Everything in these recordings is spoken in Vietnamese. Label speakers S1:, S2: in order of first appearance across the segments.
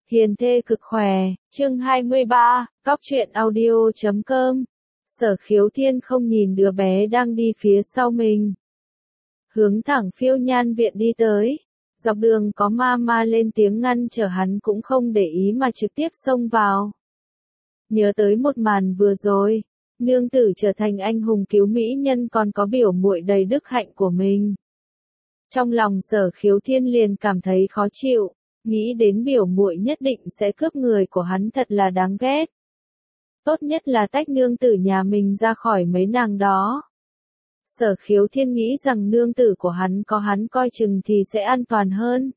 S1: Hiền thê cực khỏe, chương 23, Cóc truyện audio.com. Sở Khiếu Thiên không nhìn đứa bé đang đi phía sau mình. Hướng thẳng Phiêu Nhan viện đi tới. Dọc đường có ma lên tiếng ngăn trở hắn cũng không để ý mà trực tiếp xông vào. Nhớ tới một màn vừa rồi, nương tử trở thành anh hùng cứu mỹ nhân còn có biểu muội đầy đức hạnh của mình. Trong lòng Sở Khiếu Thiên liền cảm thấy khó chịu. Nghĩ đến biểu muội nhất định sẽ cướp người của hắn thật là đáng ghét. Tốt nhất là tách nương tử nhà mình ra khỏi mấy nàng đó. Sở Khiếu Thiên nghĩ rằng nương tử của hắn có hắn coi chừng thì sẽ an toàn hơn.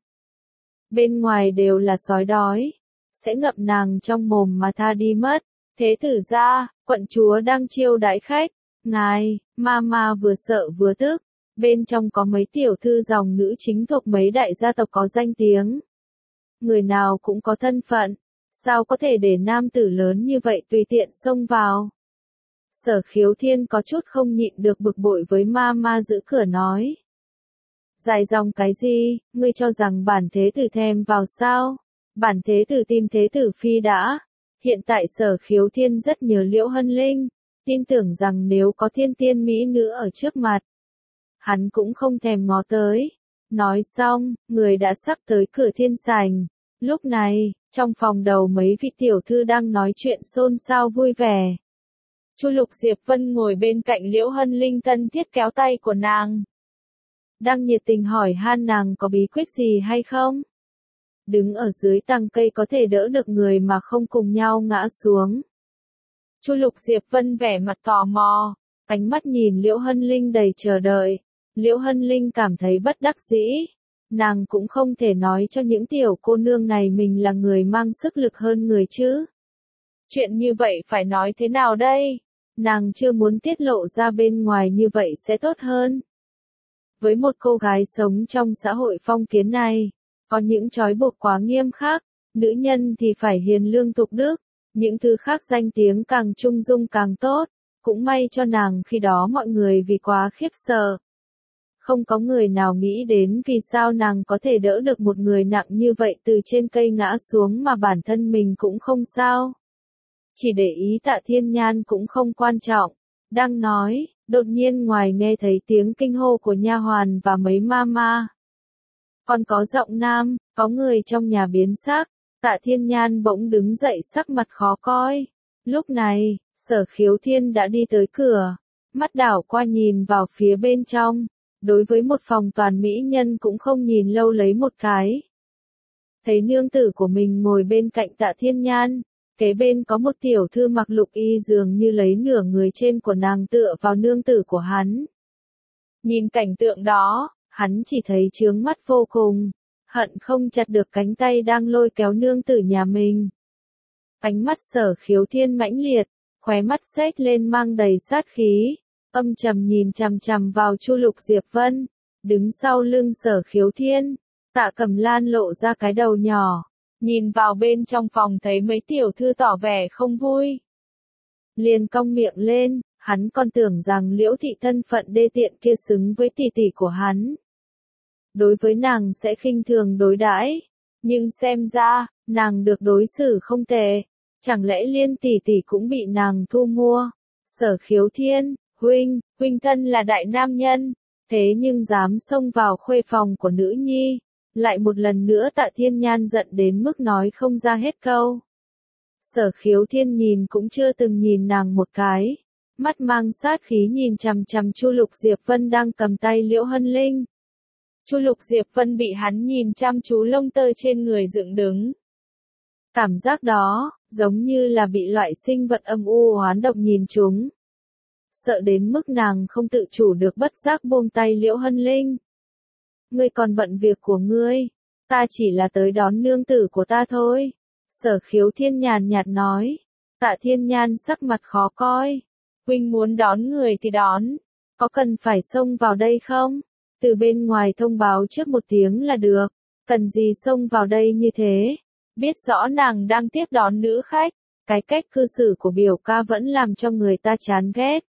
S1: Bên ngoài đều là sói đói, sẽ ngậm nàng trong mồm mà tha đi mất. Thế tử gia, quận chúa đang chiêu đãi khách. Ngài, ma vừa sợ vừa tức. Bên trong có mấy tiểu thư dòng nữ chính thuộc mấy đại gia tộc có danh tiếng. Người nào cũng có thân phận, sao có thể để nam tử lớn như vậy tùy tiện xông vào. Sở Khiếu Thiên có chút không nhịn được bực bội với ma giữ cửa nói. Dài dòng cái gì, ngươi cho rằng bản thế tử thèm vào sao? Bản thế tử tìm thế tử phi đã. Hiện tại Sở Khiếu Thiên rất nhớ Liễu Hân Linh, tin tưởng rằng nếu có thiên tiên mỹ nữ ở trước mặt, hắn cũng không thèm ngó tới. Nói xong, người đã sắp tới cửa thiên sảnh. Lúc này, trong phòng đầu mấy vị tiểu thư đang nói chuyện xôn xao vui vẻ. Chu Lục Diệp Vân ngồi bên cạnh Liễu Hân Linh thân thiết kéo tay của nàng. Đang nhiệt tình hỏi han nàng có bí quyết gì hay không? Đứng ở dưới tàng cây có thể đỡ được người mà không cùng nhau ngã xuống. Chu Lục Diệp Vân vẻ mặt tò mò, ánh mắt nhìn Liễu Hân Linh đầy chờ đợi. Liễu Hân Linh cảm thấy bất đắc dĩ. Nàng cũng không thể nói cho những tiểu cô nương này mình là người mang sức lực hơn người chứ. Chuyện như vậy phải nói thế nào đây? Nàng chưa muốn tiết lộ ra bên ngoài như vậy sẽ tốt hơn. Với một cô gái sống trong xã hội phong kiến này, có những trói buộc quá nghiêm khắc, nữ nhân thì phải hiền lương tục đức, những thứ khác danh tiếng càng trung dung càng tốt, cũng may cho nàng khi đó mọi người vì quá khiếp sợ. Không có người nào nghĩ đến vì sao nàng có thể đỡ được một người nặng như vậy từ trên cây ngã xuống mà bản thân mình cũng không sao. Chỉ để ý Tạ Thiên Nhan cũng không quan trọng. Đang nói, đột nhiên ngoài nghe thấy tiếng kinh hô của nha hoàn và mấy ma. Còn có giọng nam, có người trong nhà biến sắc. Tạ Thiên Nhan bỗng đứng dậy sắc mặt khó coi. Lúc này, Sở Khiếu Thiên đã đi tới cửa, mắt đảo qua nhìn vào phía bên trong. Đối với một phòng toàn mỹ nhân cũng không nhìn lâu lấy một cái. Thấy nương tử của mình ngồi bên cạnh Tạ Thiên Nhan, kế bên có một tiểu thư mặc lục y dường như lấy nửa người trên của nàng tựa vào nương tử của hắn. Nhìn cảnh tượng đó, hắn chỉ thấy chướng mắt vô cùng, hận không chặt được cánh tay đang lôi kéo nương tử nhà mình. Ánh mắt Sở Khiếu Thiên mãnh liệt, khóe mắt xếch lên mang đầy sát khí. Âm trầm nhìn chằm chằm vào Chu Lục Diệp Vân, đứng sau lưng Sở Khiếu Thiên. Tạ Cẩm Lan lộ ra cái đầu nhỏ, nhìn vào bên trong phòng thấy mấy tiểu thư tỏ vẻ không vui. Liền cong miệng lên, hắn còn tưởng rằng Liễu thị thân phận đê tiện kia xứng với tỷ tỷ của hắn. Đối với nàng sẽ khinh thường đối đãi, nhưng xem ra, nàng được đối xử không tệ, chẳng lẽ Liên tỷ tỷ cũng bị nàng thu mua. Sở Khiếu Thiên, huynh thân là đại nam nhân, thế nhưng dám xông vào khuê phòng của nữ nhi, lại một lần nữa Tạ Thiên Nhan giận đến mức nói không ra hết câu. Sở Khiếu Thiên nhìn cũng chưa từng nhìn nàng một cái, mắt mang sát khí nhìn chằm chằm Chu Lục Diệp Vân đang cầm tay Liễu Hân Linh. Chu Lục Diệp Vân bị hắn nhìn chăm chú lông tơ trên người dựng đứng. Cảm giác đó, giống như là bị loại sinh vật âm u oán độc nhìn chúng. Sợ đến mức nàng không tự chủ được bất giác buông tay Liễu Hân Linh. Ngươi còn bận việc của ngươi, ta chỉ là tới đón nương tử của ta thôi. Sở Khiếu Thiên nhàn nhạt nói. Tạ Thiên Nhan sắc mặt khó coi. Huynh muốn đón người thì đón, có cần phải xông vào đây không? Từ bên ngoài thông báo trước một tiếng là được, cần gì xông vào đây như thế? Biết rõ nàng đang tiếp đón nữ khách, cái cách cư xử của biểu ca vẫn làm cho người ta chán ghét.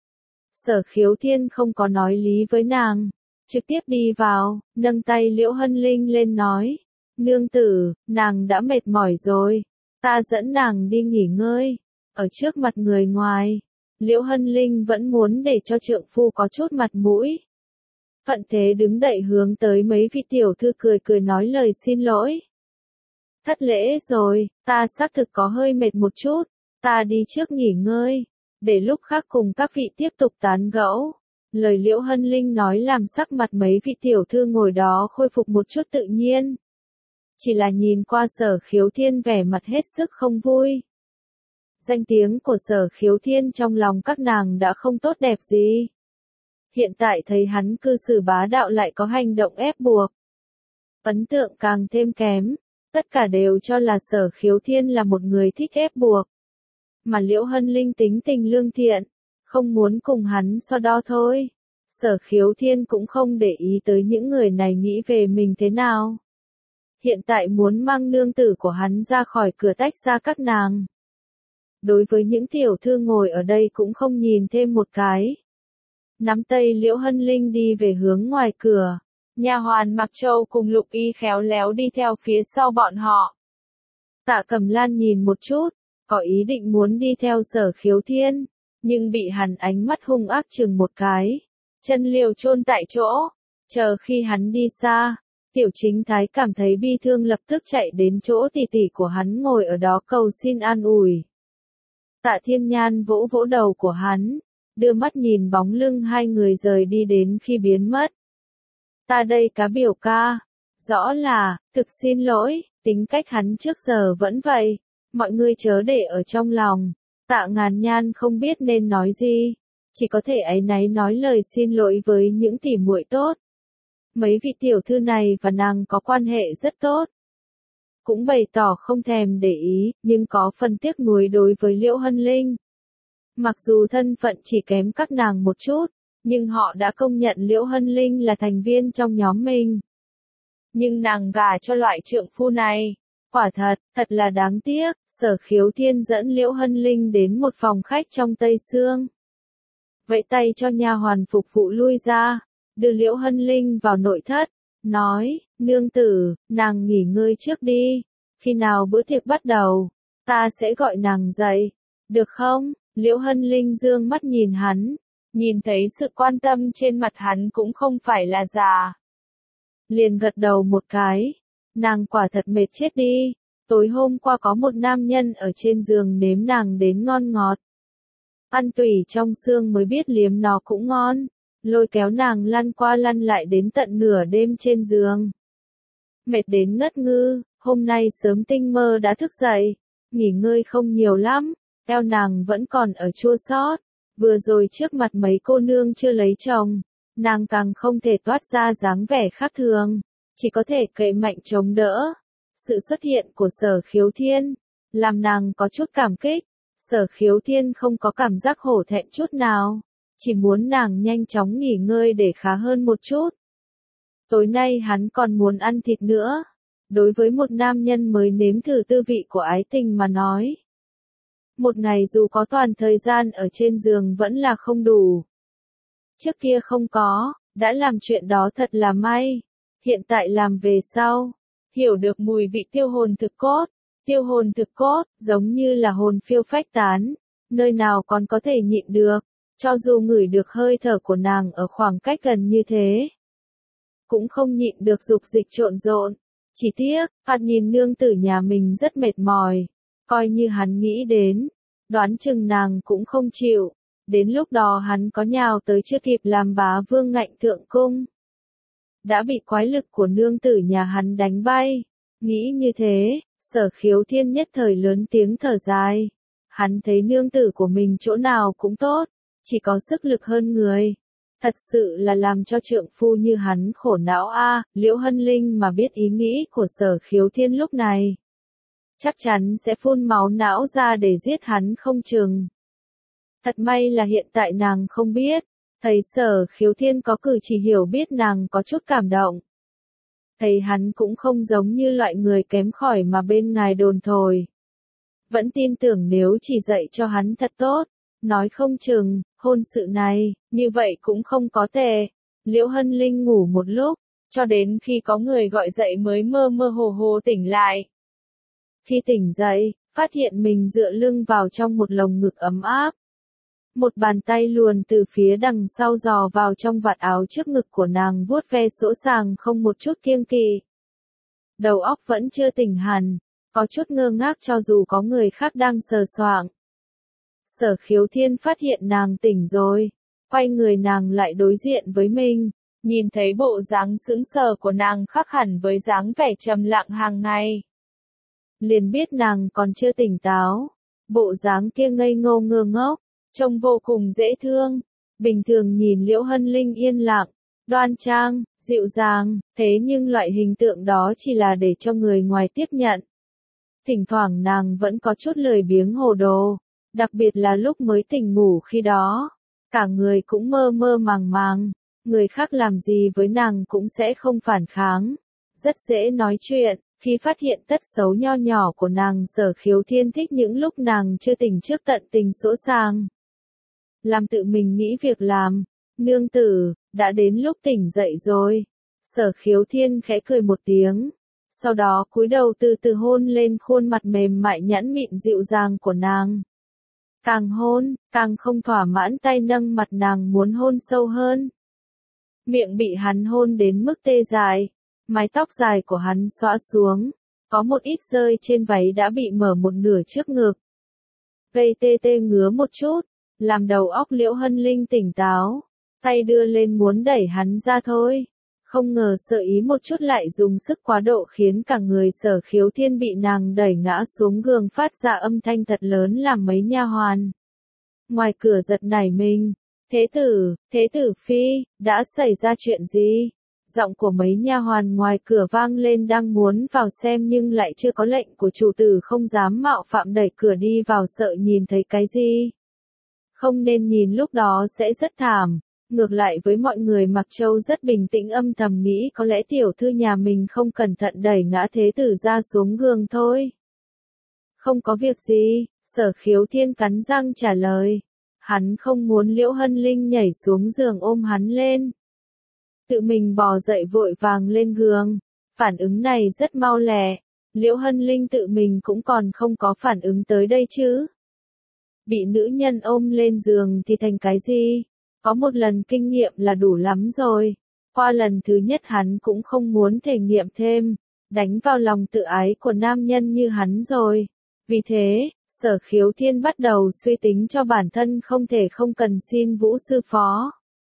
S1: Sở Khiếu Thiên không có nói lý với nàng, trực tiếp đi vào, nâng tay Liễu Hân Linh lên nói. Nương tử, nàng đã mệt mỏi rồi. Ta dẫn nàng đi nghỉ ngơi. Ở trước mặt người ngoài, Liễu Hân Linh vẫn muốn để cho trượng phu có chút mặt mũi. Thuận thế đứng dậy hướng tới mấy vị tiểu thư cười cười nói lời xin lỗi. Thất lễ rồi, ta xác thực có hơi mệt một chút, ta đi trước nghỉ ngơi, để lúc khác cùng các vị tiếp tục tán gẫu. Lời Liễu Hân Linh nói làm sắc mặt mấy vị tiểu thư ngồi đó khôi phục một chút tự nhiên. Chỉ là nhìn qua Sở Khiếu Thiên vẻ mặt hết sức không vui. Danh tiếng của Sở Khiếu Thiên trong lòng các nàng đã không tốt đẹp gì. Hiện tại thấy hắn cư xử bá đạo lại có hành động ép buộc. Ấn tượng càng thêm kém, tất cả đều cho là Sở Khiếu Thiên là một người thích ép buộc. Mà Liễu Hân Linh tính tình lương thiện, không muốn cùng hắn so đo thôi. Sở Khiếu Thiên cũng không để ý tới những người này nghĩ về mình thế nào. Hiện tại muốn mang nương tử của hắn ra khỏi cửa tách ra các nàng. Đối với những tiểu thư ngồi ở đây cũng không nhìn thêm một cái. Nắm tay Liễu Hân Linh đi về hướng ngoài cửa. Nha hoàn Mặc Châu cùng Lục Y khéo léo đi theo phía sau bọn họ. Tạ Cẩm Lan nhìn một chút, có ý định muốn đi theo Sở Khiếu Thiên, nhưng bị hắn ánh mắt hung ác chừng một cái. Chân liều chôn tại chỗ, chờ khi hắn đi xa. Tiểu Chính Thái cảm thấy bi thương lập tức chạy đến chỗ tỷ tỷ của hắn ngồi ở đó cầu xin an ủi. Tạ Thiên Nhan vỗ vỗ đầu của hắn, đưa mắt nhìn bóng lưng hai người rời đi đến khi biến mất. Ta đây cá biểu ca, rõ là, thực xin lỗi, tính cách hắn trước giờ vẫn vậy, mọi người chớ để ở trong lòng. Tạ Ngàn Nhan không biết nên nói gì, chỉ có thể áy náy nói lời xin lỗi với những tỉ muội tốt. Mấy vị tiểu thư này và nàng có quan hệ rất tốt. Cũng bày tỏ không thèm để ý, nhưng có phần tiếc nuối đối với Liễu Hân Linh. Mặc dù thân phận chỉ kém các nàng một chút, nhưng họ đã công nhận Liễu Hân Linh là thành viên trong nhóm mình. Nhưng nàng gả cho loại trượng phu này, quả thật là đáng tiếc. Sở Khiếu Thiên dẫn Liễu Hân Linh đến một phòng khách trong Tây Sương. Vẫy tay cho nha hoàn phục vụ lui ra, đưa Liễu Hân Linh vào nội thất, nói, nương tử, nàng nghỉ ngơi trước đi, khi nào bữa tiệc bắt đầu, ta sẽ gọi nàng dậy, được không? Liễu Hân Linh dương mắt nhìn hắn, nhìn thấy sự quan tâm trên mặt hắn cũng không phải là giả. Liền gật đầu một cái, nàng quả thật mệt chết đi, tối hôm qua có một nam nhân ở trên giường nếm nàng đến ngon ngọt. Ăn tủy trong xương mới biết liếm nó cũng ngon, lôi kéo nàng lăn qua lăn lại đến tận nửa đêm trên giường. Mệt đến ngất ngư, hôm nay sớm tinh mơ đã thức dậy, nghỉ ngơi không nhiều lắm, eo nàng vẫn còn ở chua xót. Vừa rồi trước mặt mấy cô nương chưa lấy chồng, nàng càng không thể toát ra dáng vẻ khác thường, chỉ có thể cậy mạnh chống đỡ. Sự xuất hiện của Sở Khiếu Thiên, làm nàng có chút cảm kích. Sở Khiếu Thiên không có cảm giác hổ thẹn chút nào, chỉ muốn nàng nhanh chóng nghỉ ngơi để khá hơn một chút. Tối nay hắn còn muốn ăn thịt nữa. Đối với một nam nhân mới nếm thử tư vị của ái tình mà nói, một ngày dù có toàn thời gian ở trên giường vẫn là không đủ. Trước kia không có, đã làm chuyện đó thật là may. Hiện tại làm về sau, hiểu được mùi vị tiêu hồn thực cốt. Tiêu hồn thực cốt, giống như là hồn phiêu phách tán, nơi nào còn có thể nhịn được, cho dù ngửi được hơi thở của nàng ở khoảng cách gần như thế. Cũng không nhịn được dục dịch trộn rộn, chỉ tiếc, hắn nhìn nương tử nhà mình rất mệt mỏi, coi như hắn nghĩ đến, đoán chừng nàng cũng không chịu, đến lúc đó hắn có nhào tới chưa kịp làm bá vương ngạnh thượng cung. Đã bị quái lực của nương tử nhà hắn đánh bay, nghĩ như thế. Sở Khiếu Thiên nhất thời lớn tiếng thở dài. Hắn thấy nương tử của mình chỗ nào cũng tốt, chỉ có sức lực hơn người. Thật sự là làm cho trượng phu như hắn khổ não a. Liễu Hân Linh mà biết ý nghĩ của Sở Khiếu Thiên lúc này, chắc chắn sẽ phun máu não ra để giết hắn không chừng. Thật may là hiện tại nàng không biết, thấy Sở Khiếu Thiên có cử chỉ hiểu biết nàng có chút cảm động. Thấy hắn cũng không giống như loại người kém khỏi mà bên ngài đồn thổi. Vẫn tin tưởng nếu chỉ dạy cho hắn thật tốt, nói không chừng, hôn sự này, như vậy cũng không có tệ. Liễu Hân Linh ngủ một lúc, cho đến khi có người gọi dậy mới mơ mơ hồ hồ tỉnh lại. Khi tỉnh dậy, phát hiện mình dựa lưng vào trong một lồng ngực ấm áp. Một bàn tay luồn từ phía đằng sau dò vào trong vạt áo trước ngực của nàng vuốt ve sỗ sàng không một chút kiêng kỵ. Đầu óc vẫn chưa tỉnh hẳn, có chút ngơ ngác cho dù có người khác đang sờ soạng. Sở Khiếu Thiên phát hiện nàng tỉnh rồi, quay người nàng lại đối diện với mình, nhìn thấy bộ dáng sững sờ của nàng khác hẳn với dáng vẻ trầm lặng hàng ngày. Liền biết nàng còn chưa tỉnh táo, bộ dáng kia ngây ngô ngơ ngốc, trông vô cùng dễ thương. Bình thường nhìn Liễu Hân Linh yên lặng, đoan trang, dịu dàng, thế nhưng loại hình tượng đó chỉ là để cho người ngoài tiếp nhận. Thỉnh thoảng nàng vẫn có chút lười biếng hồ đồ, đặc biệt là lúc mới tỉnh ngủ khi đó. Cả người cũng mơ mơ màng màng, người khác làm gì với nàng cũng sẽ không phản kháng. Rất dễ nói chuyện, khi phát hiện tật xấu nho nhỏ của nàng Sở Khiếu Thiên thích những lúc nàng chưa tỉnh trước tận tình sỗ sàng. Làm tự mình nghĩ việc làm, nương tử, đã đến lúc tỉnh dậy rồi. Sở Khiếu Thiên khẽ cười một tiếng, sau đó cúi đầu từ từ hôn lên khuôn mặt mềm mại nhẵn mịn dịu dàng của nàng. Càng hôn, càng không thỏa mãn tay nâng mặt nàng muốn hôn sâu hơn. Miệng bị hắn hôn đến mức tê dại, mái tóc dài của hắn xõa xuống, có một ít rơi trên váy đã bị mở một nửa trước ngực. Gây tê tê ngứa một chút, làm đầu óc Liễu Hân Linh tỉnh táo, tay đưa lên muốn đẩy hắn ra thôi. Không ngờ sợ ý một chút lại dùng sức quá độ khiến cả người Sở Khiếu Thiên bị nàng đẩy ngã xuống giường phát ra âm thanh thật lớn làm mấy nha hoàn ngoài cửa giật nảy mình. Thế tử phi, đã xảy ra chuyện gì? Giọng của mấy nha hoàn ngoài cửa vang lên đang muốn vào xem nhưng lại chưa có lệnh của chủ tử không dám mạo phạm đẩy cửa đi vào sợ nhìn thấy cái gì. Không nên nhìn lúc đó sẽ rất thảm. Ngược lại với mọi người Mặc Châu rất bình tĩnh âm thầm nghĩ có lẽ tiểu thư nhà mình không cẩn thận đẩy ngã thế tử ra xuống giường thôi. Không có việc gì, Sở Khiếu Thiên cắn răng trả lời. Hắn không muốn Liễu Hân Linh nhảy xuống giường ôm hắn lên. Tự mình bò dậy vội vàng lên giường. Phản ứng này rất mau lẹ. Liễu Hân Linh tự mình cũng còn không có phản ứng tới đây chứ. Bị nữ nhân ôm lên giường thì thành cái gì? Có một lần kinh nghiệm là đủ lắm rồi. Qua lần thứ nhất hắn cũng không muốn thể nghiệm thêm, đánh vào lòng tự ái của nam nhân như hắn rồi. Vì thế, Sở Khiếu Thiên bắt đầu suy tính cho bản thân không thể không cần xin Vũ sư phó.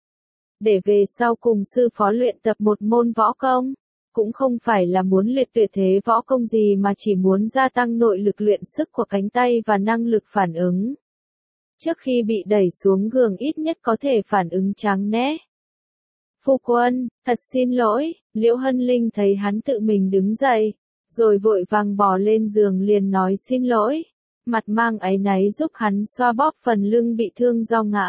S1: Để về sau cùng sư phó luyện tập một môn võ công. Cũng không phải là muốn luyện tuyệt thế võ công gì mà chỉ muốn gia tăng nội lực luyện sức của cánh tay và năng lực phản ứng. Trước khi bị đẩy xuống giường ít nhất có thể phản ứng tráng né. Phu quân, thật xin lỗi, Liễu Hân Linh thấy hắn tự mình đứng dậy, rồi vội vàng bò lên giường liền nói xin lỗi, mặt mang áy náy giúp hắn xoa bóp phần lưng bị thương do ngã.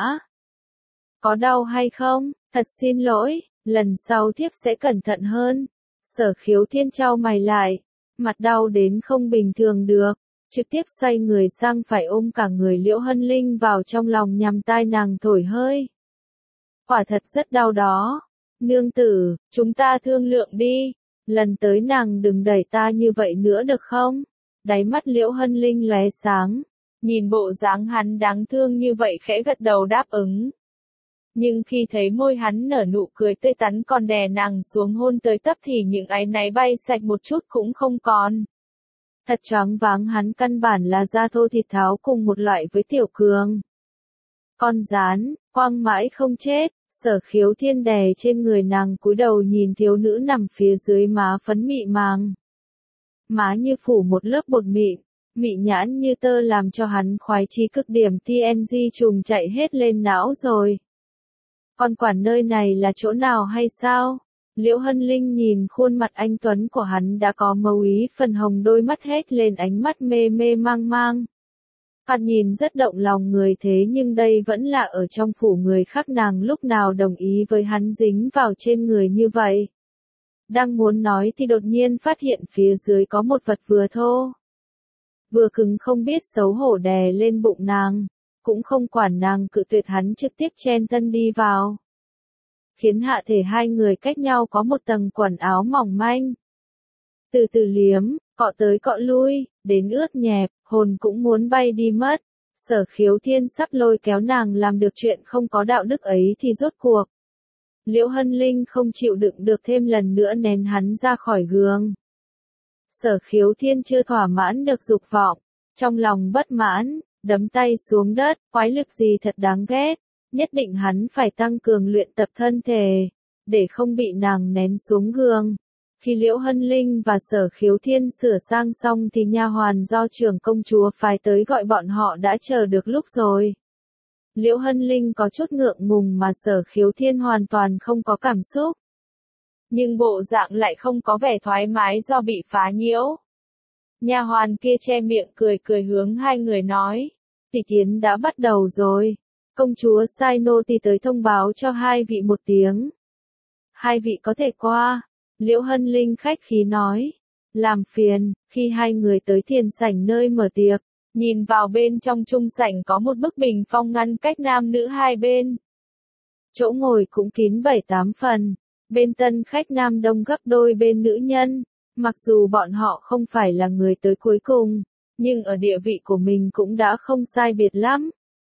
S1: Có đau hay không? Thật xin lỗi, lần sau thiếp sẽ cẩn thận hơn. Sở Khiếu Thiên chau mày lại, mặt đau đến không bình thường được. Trực tiếp xoay người sang phải ôm cả người Liễu Hân Linh vào trong lòng nhằm tai nàng thổi hơi. Quả thật rất đau đó. Nương tử, chúng ta thương lượng đi. Lần tới nàng đừng đẩy ta như vậy nữa được không? Đáy mắt Liễu Hân Linh lóe sáng. Nhìn bộ dáng hắn đáng thương như vậy khẽ gật đầu đáp ứng. Nhưng khi thấy môi hắn nở nụ cười tươi tắn còn đè nàng xuống hôn tới tấp thì những áy náy bay sạch một chút cũng không còn. Thật choáng váng hắn căn bản là da thô thịt tháo cùng một loại với Tiểu Cường. Con gián, quăng mãi không chết, Sở Khiếu Thiên đè trên người nàng cúi đầu nhìn thiếu nữ nằm phía dưới má phấn mị màng. Má như phủ một lớp bột mịn, mị nhãn như tơ làm cho hắn khoái chí cực điểm TNG trùng chạy hết lên não rồi. Còn quản nơi này là chỗ nào hay sao? Liễu Hân Linh nhìn khuôn mặt anh tuấn của hắn đã có màu ý phần hồng đôi mắt hét lên ánh mắt mê mê mang mang. Hắn nhìn rất động lòng người thế nhưng đây vẫn là ở trong phủ người khác nàng lúc nào đồng ý với hắn dính vào trên người như vậy. Đang muốn nói thì đột nhiên phát hiện phía dưới có một vật vừa thô. Vừa cứng không biết xấu hổ đè lên bụng nàng, cũng không quản nàng cự tuyệt hắn trực tiếp chen thân đi vào. khiến hạ thể hai người cách nhau có một tầng quần áo mỏng manh. Từ từ liếm, cọ tới cọ lui, đến ướt nhẹp, hồn cũng muốn bay đi mất. Sở Khiếu Thiên sắp lôi kéo nàng làm được chuyện không có đạo đức ấy thì rốt cuộc. Liễu Hân Linh không chịu đựng được thêm lần nữa ném hắn ra khỏi giường. Sở Khiếu Thiên chưa thỏa mãn được dục vọng, trong lòng bất mãn, đấm tay xuống đất, quái lực gì thật đáng ghét, nhất định hắn phải tăng cường luyện tập thân thể, để không bị nàng ném xuống giường. Khi Liễu Hân Linh và Sở Khiếu Thiên sửa sang xong thì nha hoàn do trưởng công chúa phái tới gọi bọn họ đã chờ được lúc rồi. Liễu Hân Linh có chút ngượng ngùng mà Sở Khiếu Thiên hoàn toàn không có cảm xúc. Nhưng bộ dạng lại không có vẻ thoải mái do bị phá nhiễu. Nha hoàn kia che miệng cười cười hướng hai người nói, tỷ thiến đã bắt đầu rồi. Công chúa sai nô tỳ tới thông báo cho hai vị một tiếng. Hai vị có thể qua. Liễu Hân Linh khách khí nói. Làm phiền, khi hai người tới thiền sảnh nơi mở tiệc, nhìn vào bên trong trung sảnh có một bức bình phong ngăn cách nam nữ hai bên. Chỗ ngồi cũng kín 7-8 phần, bên tân khách nam đông gấp đôi bên nữ nhân, mặc dù bọn họ không phải là người tới cuối cùng, nhưng ở địa vị của mình cũng đã không sai biệt lắm.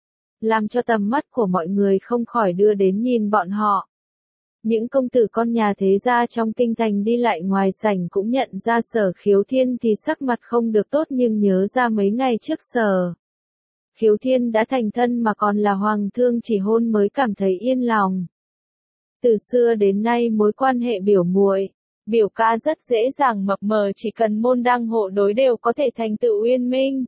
S1: Làm cho tầm mắt của mọi người không khỏi đưa đến nhìn bọn họ. Những công tử con nhà thế gia trong kinh thành đi lại ngoài sảnh cũng nhận ra Sở Khiếu Thiên thì sắc mặt không được tốt, nhưng nhớ ra mấy ngày trước Sở Khiếu Thiên đã thành thân mà còn là hoàng thương chỉ hôn mới cảm thấy yên lòng. Từ xưa đến nay mối quan hệ biểu muội, biểu ca rất dễ dàng mập mờ, chỉ cần môn đăng hộ đối đều có thể thành tựu uyên minh.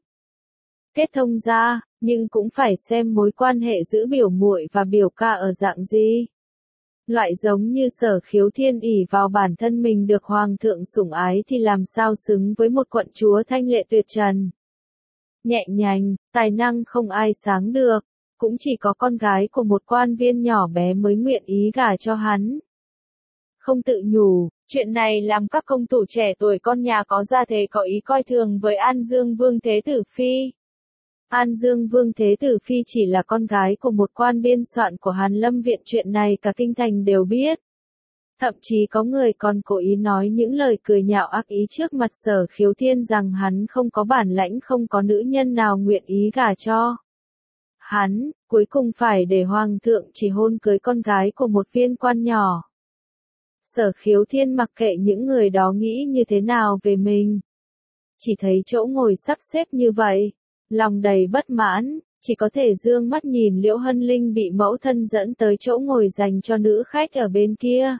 S1: Kết thông ra, nhưng cũng phải xem mối quan hệ giữa biểu muội và biểu ca ở dạng gì. Loại giống như Sở Khiếu Thiên ỷ vào bản thân mình được hoàng thượng sủng ái thì làm sao xứng với một quận chúa thanh lệ tuyệt trần. Nhẹ nhàng, tài năng không ai sáng được, cũng chỉ có con gái của một quan viên nhỏ bé mới nguyện ý gả cho hắn. Không tự nhủ, chuyện này làm các công tử trẻ tuổi con nhà có gia thế có ý coi thường với An Dương Vương Thế Tử Phi. An Dương Vương Thế Tử Phi chỉ là con gái của một quan biên soạn của Hàn Lâm Viện, chuyện này cả kinh thành đều biết. Thậm chí có người còn cố ý nói những lời cười nhạo ác ý trước mặt Sở Khiếu Thiên rằng hắn không có bản lãnh, không có nữ nhân nào nguyện ý gả cho hắn, cuối cùng phải để hoàng thượng chỉ hôn cưới con gái của một viên quan nhỏ. Sở Khiếu Thiên mặc kệ những người đó nghĩ như thế nào về mình. Chỉ thấy chỗ ngồi sắp xếp như vậy, lòng đầy bất mãn, chỉ có thể dương mắt nhìn Liễu Hân Linh bị mẫu thân dẫn tới chỗ ngồi dành cho nữ khách ở bên kia.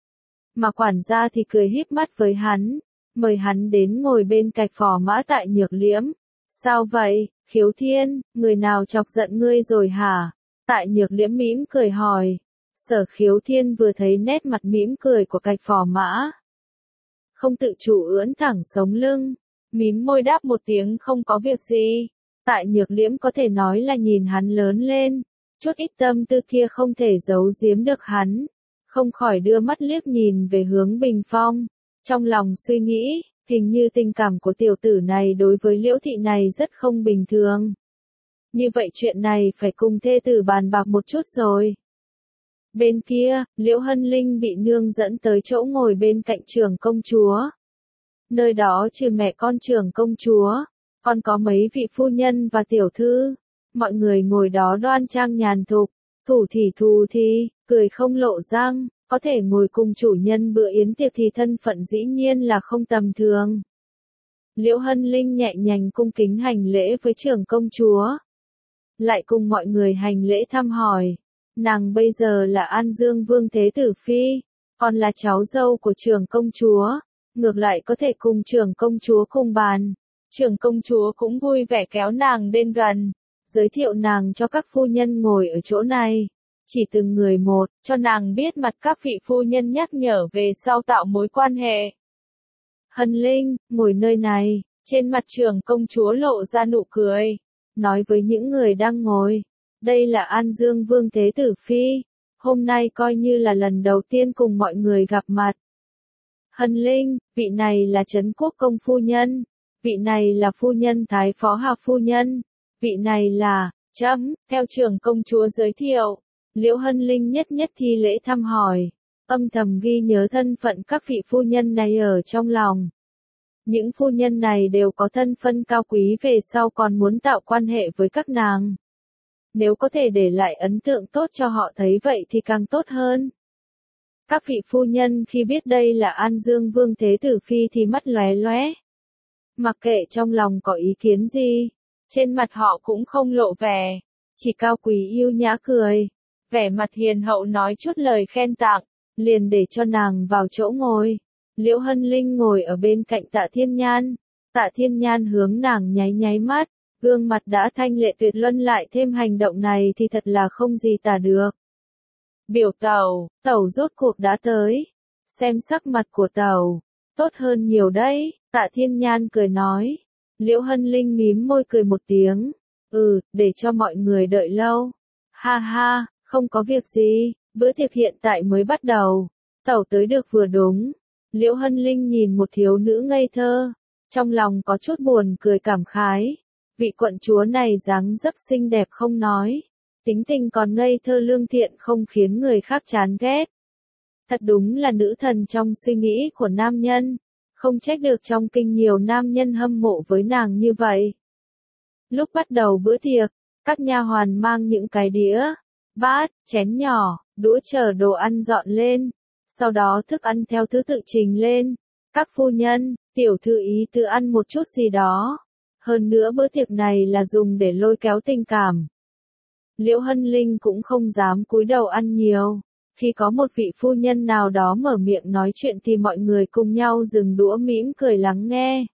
S1: Mà quản gia thì cười híp mắt với hắn, mời hắn đến ngồi bên cạnh phò mã Tại Nhược Liễm. Sao vậy, Khiếu Thiên, người nào chọc giận ngươi rồi hả? Tại Nhược Liễm mỉm cười hỏi. Sở Khiếu Thiên vừa thấy nét mặt mỉm cười của cạch phò mã, không tự chủ ưỡn thẳng sống lưng, mím môi đáp một tiếng không có việc gì. Tại Nhược Liễm có thể nói là nhìn hắn lớn lên, chút ít tâm tư kia không thể giấu giếm được hắn, không khỏi đưa mắt liếc nhìn về hướng bình phong, trong lòng suy nghĩ, hình như tình cảm của tiểu tử này đối với Liễu thị này rất không bình thường. Như vậy chuyện này phải cùng thê tử bàn bạc một chút rồi. Bên kia, Liễu Hân Linh bị nương dẫn tới chỗ ngồi bên cạnh trưởng công chúa. Nơi đó trừ mẹ con trưởng công chúa, còn có mấy vị phu nhân và tiểu thư. Mọi người ngồi đó đoan trang nhàn thục, thủ thì, cười không lộ răng, có thể ngồi cùng chủ nhân bữa yến tiệc thì thân phận dĩ nhiên là không tầm thường. Liễu Hân Linh nhẹ nhàng cung kính hành lễ với trưởng công chúa, lại cùng mọi người hành lễ thăm hỏi. Nàng bây giờ là An Dương Vương Thế Tử Phi, còn là cháu dâu của trưởng công chúa, ngược lại có thể cùng trưởng công chúa cùng bàn. Trưởng công chúa cũng vui vẻ kéo nàng đến gần, giới thiệu nàng cho các phu nhân ngồi ở chỗ này, chỉ từng người một, cho nàng biết mặt các vị phu nhân, nhắc nhở về sau tạo mối quan hệ. Hân Linh, ngồi nơi này. Trên mặt trưởng công chúa lộ ra nụ cười, nói với những người đang ngồi. Đây là An Dương Vương Thế Tử Phi, hôm nay coi như là lần đầu tiên cùng mọi người gặp mặt. Hân Linh, vị này là Trấn Quốc Công phu nhân, vị này là phu nhân Thái Phó Hạc phu nhân, vị này là, theo trưởng công chúa giới thiệu, Liễu Hân Linh nhất nhất thi lễ thăm hỏi, âm thầm ghi nhớ thân phận các vị phu nhân này ở trong lòng. Những phu nhân này đều có thân phận cao quý, về sau còn muốn tạo quan hệ với các nàng. Nếu có thể để lại ấn tượng tốt cho họ thấy vậy thì càng tốt hơn. Các vị phu nhân khi biết đây là An Dương Vương Thế Tử Phi thì mắt lóe lóe. Mặc kệ trong lòng có ý kiến gì, trên mặt họ cũng không lộ vẻ, chỉ cao quý yêu nhã cười, vẻ mặt hiền hậu nói chút lời khen tặng, liền để cho nàng vào chỗ ngồi. Liễu Hân Linh ngồi ở bên cạnh Tạ Thiên Nhan, Tạ Thiên Nhan hướng nàng nháy nháy mắt, gương mặt đã thanh lệ tuyệt luân, lại thêm hành động này thì thật là không gì tả được. Biểu tẩu, tẩu rốt cuộc đã tới, xem sắc mặt của tẩu, tốt hơn nhiều đấy, Tạ Thiên Nhan cười nói. Liễu Hân Linh mím môi cười một tiếng, để cho mọi người đợi lâu. Ha ha, không có việc gì, bữa tiệc hiện tại mới bắt đầu, tẩu tới được vừa đúng. Liễu Hân Linh nhìn một thiếu nữ ngây thơ, trong lòng có chút buồn cười cảm khái. Vị quận chúa này dáng dấp xinh đẹp không nói, tính tình còn ngây thơ lương thiện, không khiến người khác chán ghét. Thật đúng là nữ thần trong suy nghĩ của nam nhân, không trách được trong kinh nhiều nam nhân hâm mộ với nàng như vậy. Lúc bắt đầu bữa tiệc, các nha hoàn mang những cái đĩa, bát, chén nhỏ, đũa chờ đồ ăn dọn lên, sau đó thức ăn theo thứ tự trình lên. Các phu nhân, tiểu thư ý tự ăn một chút gì đó. Hơn nữa bữa tiệc này là dùng để lôi kéo tình cảm. Liễu Hân Linh cũng không dám cúi đầu ăn nhiều. Khi có một vị phu nhân nào đó mở miệng nói chuyện thì mọi người cùng nhau dừng đũa mỉm cười lắng nghe.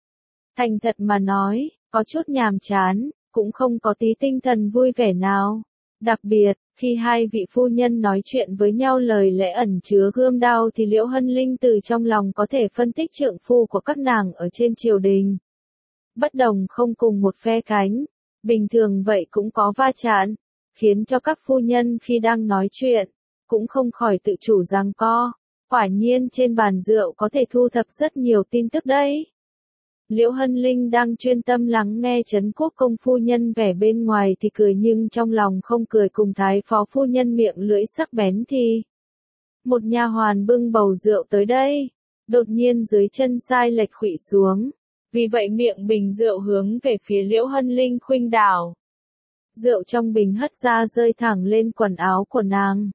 S1: Thành thật mà nói, có chút nhàm chán, cũng không có tí tinh thần vui vẻ nào. Đặc biệt, khi hai vị phu nhân nói chuyện với nhau lời lẽ ẩn chứa gươm đao thì Liễu Hân Linh từ trong lòng có thể phân tích trượng phu của các nàng ở trên triều đình. Bất đồng không cùng một phe cánh, bình thường vậy cũng có va chạm, khiến cho các phu nhân khi đang nói chuyện, cũng không khỏi tự chủ giằng co. Quả nhiên trên bàn rượu có thể thu thập rất nhiều tin tức đấy. Liễu Hân Linh đang chuyên tâm lắng nghe Trấn Quốc công phu nhân vẻ bên ngoài thì cười, nhưng trong lòng không cười cùng thái phó phu nhân miệng lưỡi sắc bén thì. Một nha hoàn bưng bầu rượu tới đây, đột nhiên dưới chân sai lệch khuỵu xuống. Vì vậy miệng bình rượu hướng về phía Liễu Hân Linh khuynh đảo. Rượu trong bình hất ra rơi thẳng lên quần áo của nàng.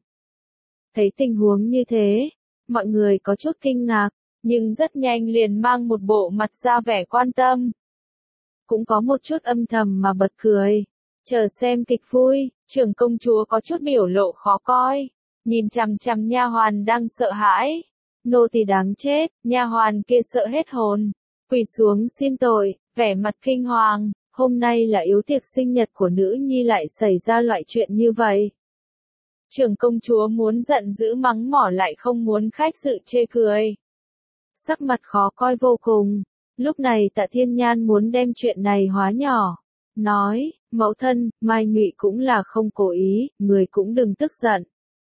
S1: Thấy tình huống như thế, mọi người có chút kinh ngạc, nhưng rất nhanh liền mang một bộ mặt ra vẻ quan tâm. Cũng có một chút âm thầm mà bật cười. Chờ xem kịch vui, trưởng công chúa có chút biểu lộ khó coi, nhìn chằm chằm nha hoàn đang sợ hãi. Nô tỳ đáng chết, nha hoàn kia sợ hết hồn, quỳ xuống xin tội, vẻ mặt kinh hoàng. Hôm nay là yến tiệc sinh nhật của nữ nhi lại xảy ra loại chuyện như vậy. Trưởng công chúa muốn giận dữ mắng mỏ lại không muốn khách sự chê cười. Sắc mặt khó coi vô cùng. Lúc này Tạ Thiên Nhan muốn đem chuyện này hóa nhỏ. Nói, mẫu thân, Mai Nhụy cũng là không cố ý, người cũng đừng tức giận.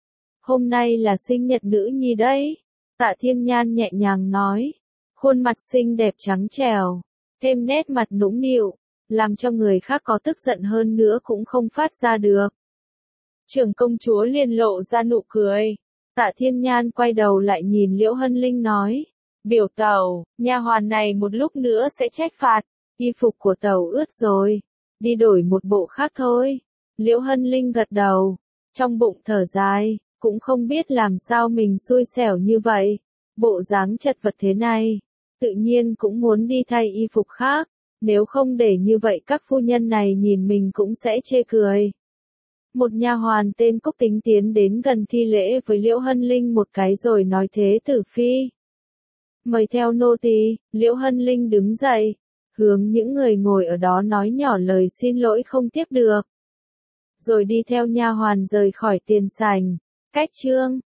S1: Hôm nay là sinh nhật nữ nhi đấy. Tạ Thiên Nhan nhẹ nhàng nói. Khuôn mặt xinh đẹp trắng trẻo, thêm nét mặt nũng nịu, làm cho người khác có tức giận hơn nữa cũng không phát ra được. Trưởng công chúa liền lộ ra nụ cười. Tạ Thiên Nhan quay đầu lại nhìn Liễu Hân Linh nói. Biểu tẩu, nha hoàn này một lúc nữa sẽ trách phạt, y phục của tẩu ướt rồi, đi đổi một bộ khác thôi. Liễu Hân Linh gật đầu, trong bụng thở dài, cũng không biết làm sao mình xui xẻo như vậy. Bộ dáng chật vật thế này, tự nhiên cũng muốn đi thay y phục khác, nếu không để như vậy các phu nhân này nhìn mình cũng sẽ chê cười. Một nha hoàn tên Cúc Tính tiến đến gần thi lễ với Liễu Hân Linh một cái rồi nói thế tử phi. Mời theo nô tỳ. Liễu Hân Linh đứng dậy, hướng những người ngồi ở đó nói nhỏ lời xin lỗi không tiếp được. Rồi đi theo nha hoàn rời khỏi tiền sảnh. Cách chương